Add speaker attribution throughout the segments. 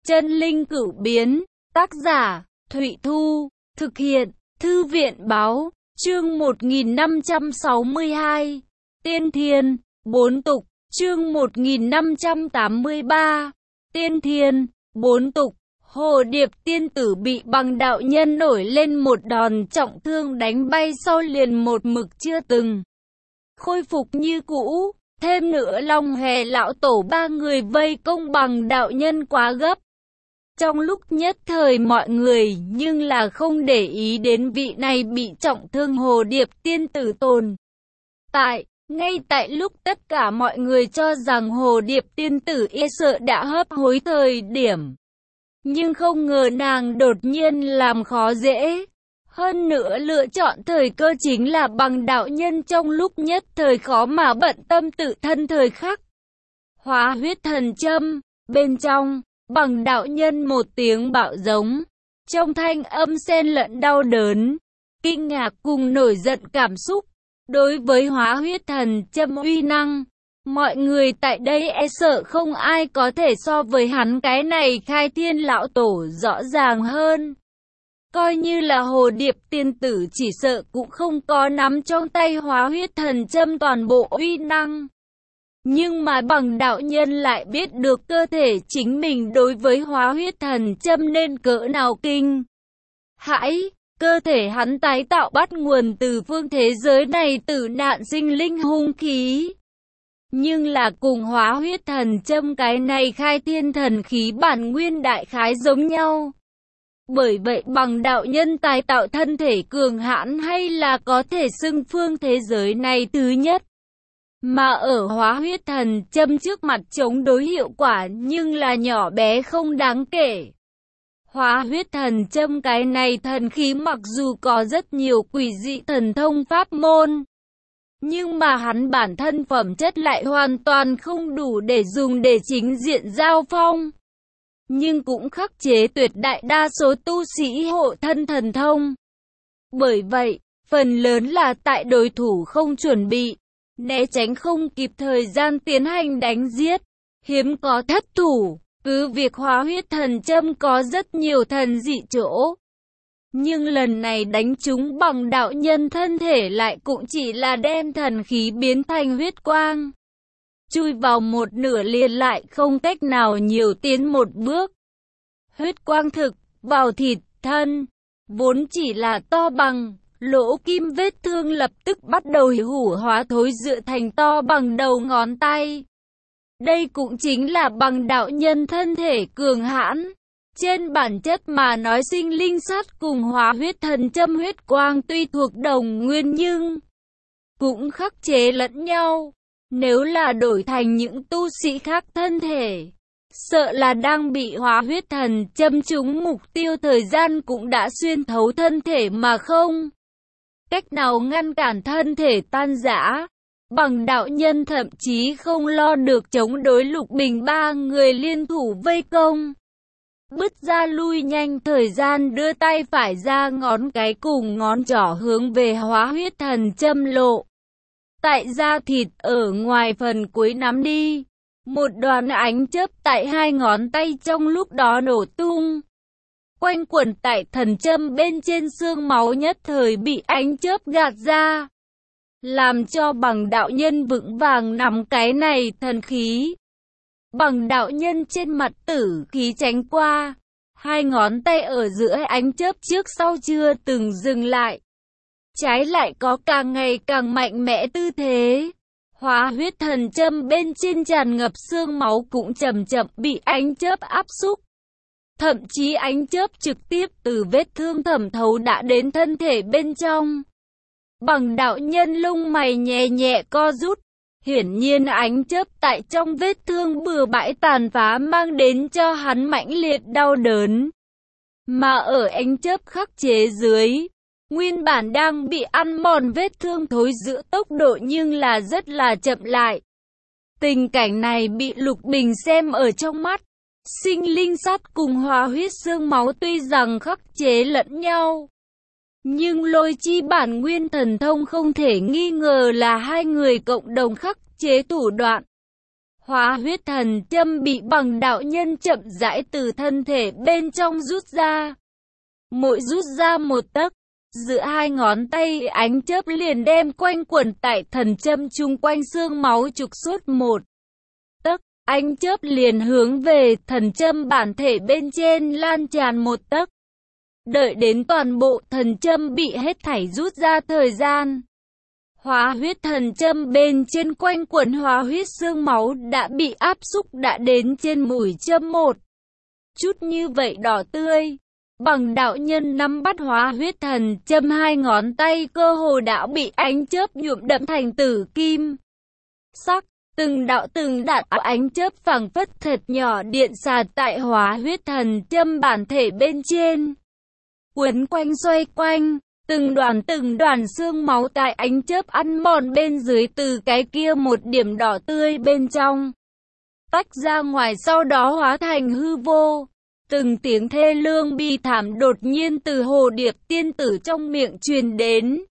Speaker 1: Chân linh cửu biến, tác giả, Thụy Thu, thực hiện, Thư viện báo, chương 1562, Tiên Thiên, 4 tục, chương 1583, Tiên Thiên, 4 tục. Hồ Điệp tiên tử bị Bằng đạo nhân nổi lên một đòn trọng thương đánh bay sau liền một mực chưa từng khôi phục như cũ. Thêm nữa Long Hề lão tổ ba người vây công Bằng đạo nhân quá gấp. Trong lúc nhất thời mọi người nhưng là không để ý đến vị này bị trọng thương Hồ Điệp tiên tử tồn ngay tại lúc tất cả mọi người cho rằng Hồ Điệp tiên tử e sợ đã hấp hối thời điểm. Nhưng không ngờ nàng đột nhiên làm khó dễ. Hơn nữa lựa chọn thời cơ chính là Bằng đạo nhân trong lúc nhất thời khó mà bận tâm tự thân thời khắc. Hóa huyết thần châm, bên trong, Bằng đạo nhân một tiếng bạo giống. Trong thanh âm xen lẫn đau đớn, kinh ngạc cùng nổi giận cảm xúc. Đối với hóa huyết thần châm uy năng, mọi người tại đây e sợ không ai có thể so với hắn cái này khai thiên lão tổ rõ ràng hơn. Coi như là Hồ Điệp tiên tử chỉ sợ cũng không có nắm trong tay hóa huyết thần châm toàn bộ uy năng. Nhưng mà Bằng đạo nhân lại biết được cơ thể chính mình đối với hóa huyết thần châm nên cỡ nào kinh hãi. Cơ thể hắn tái tạo bắt nguồn từ phương thế giới này tử nạn sinh linh hung khí. Nhưng là cùng hóa huyết thần châm cái này khai thiên thần khí bản nguyên đại khái giống nhau. Bởi vậy Bằng đạo nhân tái tạo thân thể cường hãn hay là có thể xưng phương thế giới này thứ nhất. Mà ở hóa huyết thần châm trước mặt chống đối hiệu quả nhưng là nhỏ bé không đáng kể. Hóa huyết thần châm cái này thần khí mặc dù có rất nhiều quỷ dị thần thông pháp môn, nhưng mà hắn bản thân phẩm chất lại hoàn toàn không đủ để dùng để chính diện giao phong. Nhưng cũng khắc chế tuyệt đại đa số tu sĩ hộ thân thần thông. Bởi vậy, phần lớn là tại đối thủ không chuẩn bị, né tránh không kịp thời gian tiến hành đánh giết, hiếm có thất thủ. Cứ việc hóa huyết thần châm có rất nhiều thần dị chỗ, nhưng lần này đánh trúng Bằng đạo nhân thân thể lại cũng chỉ là đem thần khí biến thành huyết quang. Chui vào một nửa liền lại không cách nào nhiều tiến một bước. Huyết quang thực vào thịt thân, vốn chỉ là to bằng lỗ kim vết thương lập tức bắt đầu hủ hóa thối rữa thành to bằng đầu ngón tay. Đây cũng chính là Bằng đạo nhân thân thể cường hãn. Trên bản chất mà nói sinh linh sát cùng hóa huyết thần châm huyết quang tuy thuộc đồng nguyên nhưng cũng khắc chế lẫn nhau. Nếu là đổi thành những tu sĩ khác thân thể, sợ là đang bị hóa huyết thần châm trúng mục tiêu thời gian cũng đã xuyên thấu thân thể mà không cách nào ngăn cản thân thể tan rã. Bằng đạo nhân thậm chí không lo được chống đối Lục Bình ba người liên thủ vây công. Bứt ra lui nhanh thời gian đưa tay phải ra ngón cái cùng ngón trỏ hướng về hóa huyết thần châm lộ. Tại da thịt ở ngoài phần cuối nắm đi. Một đoàn ánh chớp tại hai ngón tay trong lúc đó nổ tung. Quanh quẩn tại thần châm bên trên xương máu nhất thời bị ánh chớp gạt ra. Làm cho Bằng đạo nhân vững vàng nắm cái này thần khí. Bằng đạo nhân trên mặt tử khí tránh qua. Hai ngón tay ở giữa ánh chớp trước sau chưa từng dừng lại. Trái lại có càng ngày càng mạnh mẽ tư thế. Hóa huyết thần châm bên trên tràn ngập xương máu cũng chậm chậm bị ánh chớp áp xúc. Thậm chí ánh chớp trực tiếp từ vết thương thẩm thấu đã đến thân thể bên trong. Bằng đạo nhân lông mày nhẹ nhẹ co rút. Hiển nhiên ánh chớp tại trong vết thương bừa bãi tàn phá mang đến cho hắn mãnh liệt đau đớn. Mà ở ánh chớp khắc chế dưới, nguyên bản đang bị ăn mòn vết thương thối rữa tốc độ nhưng là rất là chậm lại. Tình cảnh này bị Lục Bình xem ở trong mắt. Sinh linh sát cùng hóa huyết xương máu tuy rằng khắc chế lẫn nhau, nhưng lôi chi bản nguyên thần thông không thể nghi ngờ là hai người cộng đồng khắc chế thủ đoạn. Hóa huyết thần châm bị bằng đạo nhân chậm rãi từ thân thể bên trong rút ra. Mỗi rút ra một tấc, giữa hai ngón tay ánh chớp liền đem quanh quẩn tại thần châm chung quanh xương máu trục suốt một tấc. Ánh chớp liền hướng về thần châm bản thể bên trên lan tràn một tấc. Đợi đến toàn bộ thần châm bị hết thảy rút ra thời gian. Hóa huyết thần châm bên trên quanh quẩn hóa huyết xương máu đã bị áp xúc đã đến trên mũi châm một chút như vậy đỏ tươi. Bằng đạo nhân nắm bắt hóa huyết thần châm, hai ngón tay cơ hồ đã bị ánh chớp nhuộm đậm thành tử kim sắc. Từng đạo ánh chớp phảng phất thật nhỏ điện xà tại hóa huyết thần châm bản thể bên trên. Quấn quanh xoay quanh, từng đoàn xương máu tại ánh chớp ăn mòn bên dưới từ cái kia một điểm đỏ tươi bên trong tách ra ngoài, sau đó hóa thành hư vô. Từng tiếng thê lương bi thảm đột nhiên từ hồ điệp tiên tử trong miệng truyền đến.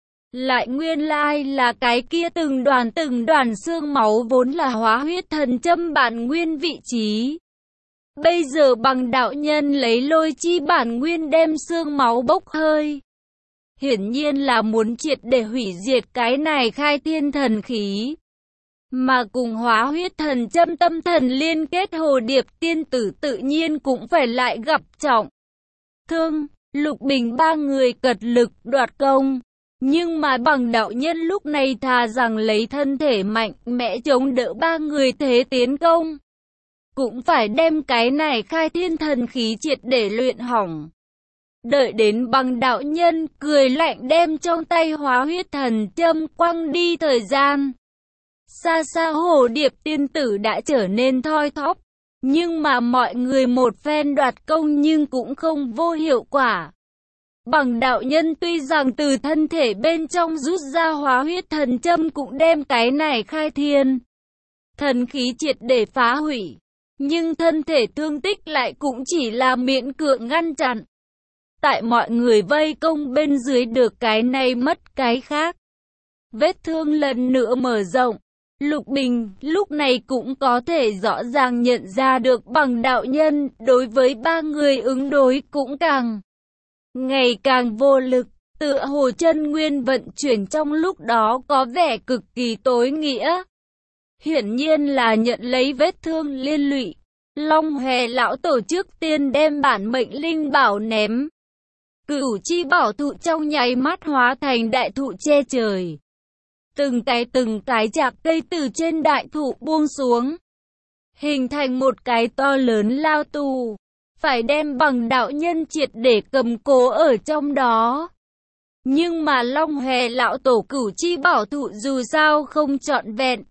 Speaker 1: Lại nguyên lai là cái kia từng đoàn xương máu vốn là hóa huyết thần châm bản nguyên vị trí. Bây giờ bằng đạo nhân lấy lôi chi bản nguyên đem xương máu bốc hơi. Hiển nhiên là muốn triệt để hủy diệt cái này khai thiên thần khí. Mà cùng hóa huyết thần châm tâm thần liên kết hồ điệp tiên tử tự nhiên cũng phải lại gặp trọng thương. Lục Bình ba người cật lực đoạt công. Nhưng mà bằng đạo nhân lúc này thà rằng lấy thân thể mạnh mẽ chống đỡ ba người thế tiến công. Cũng phải đem cái này khai thiên thần khí triệt để luyện hỏng. Đợi đến bằng đạo nhân cười lạnh đem trong tay hóa huyết thần châm quăng đi thời gian. Xa xa hồ điệp tiên tử đã trở nên thoi thóp. Nhưng mà mọi người một phen đoạt công nhưng cũng không vô hiệu quả. Bằng đạo nhân tuy rằng từ thân thể bên trong rút ra hóa huyết thần châm cũng đem cái này khai thiên thần khí triệt để phá hủy. Nhưng thân thể thương tích lại cũng chỉ là miễn cưỡng ngăn chặn. Tại mọi người vây công bên dưới được cái này mất cái khác. Vết thương lần nữa mở rộng. Lục Bình lúc này cũng có thể rõ ràng nhận ra được bằng đạo nhân đối với ba người ứng đối cũng ngày càng vô lực, tựa hồ chân nguyên vận chuyển trong lúc đó có vẻ cực kỳ tối nghĩa. Hiển nhiên là nhận lấy vết thương liên lụy. Long Hòe lão tổ trước tiên đem bản mệnh linh bảo ném. Cửu chi bảo thụ trong nháy mắt hóa thành đại thụ che trời. Từng cái chạc cây từ trên đại thụ buông xuống, hình thành một cái to lớn lao tù, phải đem bằng đạo nhân triệt để cầm cố ở trong đó. Nhưng mà Long Hòe lão tổ cửu chi bảo thụ dù sao không trọn vẹn.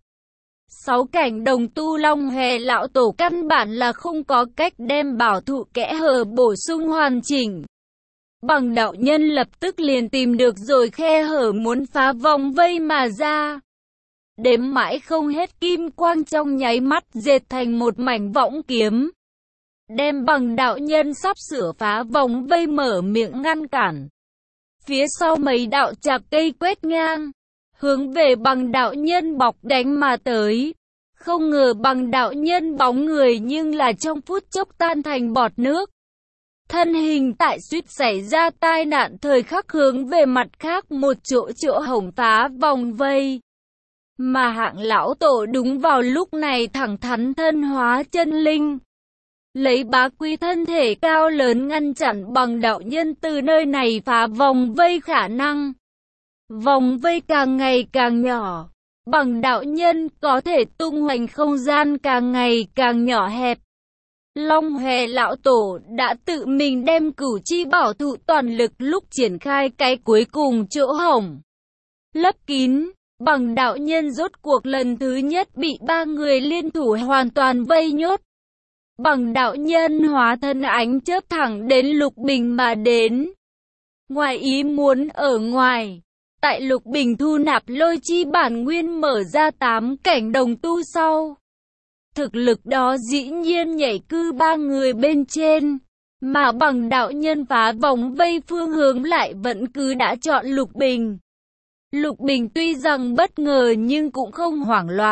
Speaker 1: 6 cảnh đồng tu Long Hòe lão tổ căn bản là không có cách đem bảo thụ kẽ hở bổ sung hoàn chỉnh. Bằng đạo nhân lập tức liền tìm được rồi khe hở muốn phá vòng vây mà ra. Đếm mãi không hết kim quang trong nháy mắt dệt thành một mảnh võng kiếm. Đem bằng đạo nhân sắp sửa phá vòng vây mở miệng ngăn cản. Phía sau mấy đạo chạc cây quét ngang, hướng về bằng đạo nhân bọc đánh mà tới. Không ngờ bằng đạo nhân bóng người nhưng là trong phút chốc tan thành bọt nước. Thân hình tại suýt xảy ra tai nạn thời khắc hướng về mặt khác một chỗ hổng phá vòng vây. Mà Hạng lão tổ đúng vào lúc này thẳng thắn thân hóa chân linh. Lấy bá quý thân thể cao lớn ngăn chặn bằng đạo nhân từ nơi này phá vòng vây khả năng. Vòng vây càng ngày càng nhỏ. Bằng đạo nhân có thể tung hoành không gian càng ngày càng nhỏ hẹp. Long Hòe lão tổ đã tự mình đem cửu chi bảo thụ toàn lực lúc triển khai cái cuối cùng chỗ hổng lấp kín. Bằng đạo nhân rốt cuộc lần thứ nhất bị ba người liên thủ hoàn toàn vây nhốt. Bằng đạo nhân hóa thân ánh chớp thẳng đến Lục Bình mà đến. Ngoài ý muốn ở ngoài, tại Lục Bình thu nạp lôi chi bản nguyên mở ra 8 cảnh đồng tu sau. Thực lực đó dĩ nhiên nhảy cư ba người bên trên, mà bằng đạo nhân phá vòng vây phương hướng lại vẫn cứ đã chọn Lục Bình. Lục Bình tuy rằng bất ngờ nhưng cũng không hoảng loạn,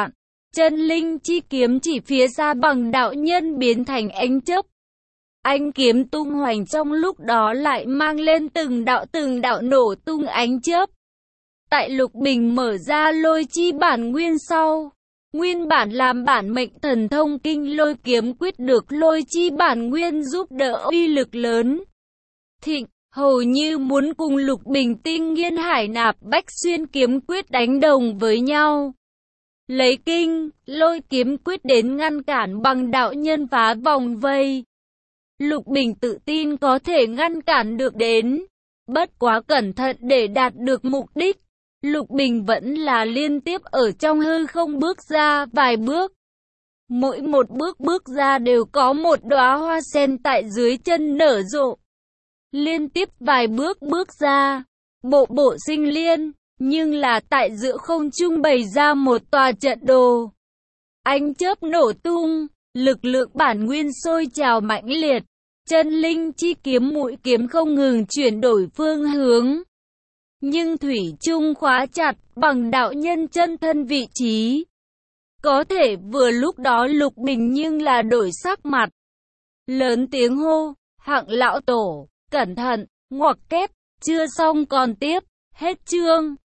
Speaker 1: Chân linh chi kiếm chỉ phía xa bằng đạo nhân biến thành ánh chớp. Ánh kiếm tung hoành trong lúc đó lại mang lên từng đạo nổ tung ánh chớp. Tại Lục Bình mở ra lôi chi bản nguyên sau. Nguyên bản làm bản mệnh thần thông kinh lôi kiếm quyết được lôi chi bản nguyên giúp đỡ uy lực lớn. Thịnh, hầu như muốn cùng Lục Bình tinh nghiên hải nạp bách xuyên kiếm quyết đánh đồng với nhau. Lấy kinh, lôi kiếm quyết đến ngăn cản bằng đạo nhân phá vòng vây. Lục Bình tự tin có thể ngăn cản được đến. Bất quá cẩn thận để đạt được mục đích. Lục Bình vẫn là liên tiếp ở trong hư không bước ra vài bước. Mỗi một bước ra đều có một đóa hoa sen tại dưới chân nở rộ. Liên tiếp vài bước ra, bộ sinh liên, nhưng là tại giữa không trung bày ra một tòa trận đồ. Ánh chớp nổ tung, lực lượng bản nguyên sôi trào mãnh liệt, chân linh chi kiếm mũi kiếm không ngừng chuyển đổi phương hướng. Nhưng thủy chung khóa chặt bằng đạo nhân chân thân vị trí. Có thể vừa lúc đó Lục Bình nhưng là đổi sắc mặt. Lớn tiếng hô, Hạng lão tổ, cẩn thận, ngoặc kép, chưa xong còn tiếp, hết chương.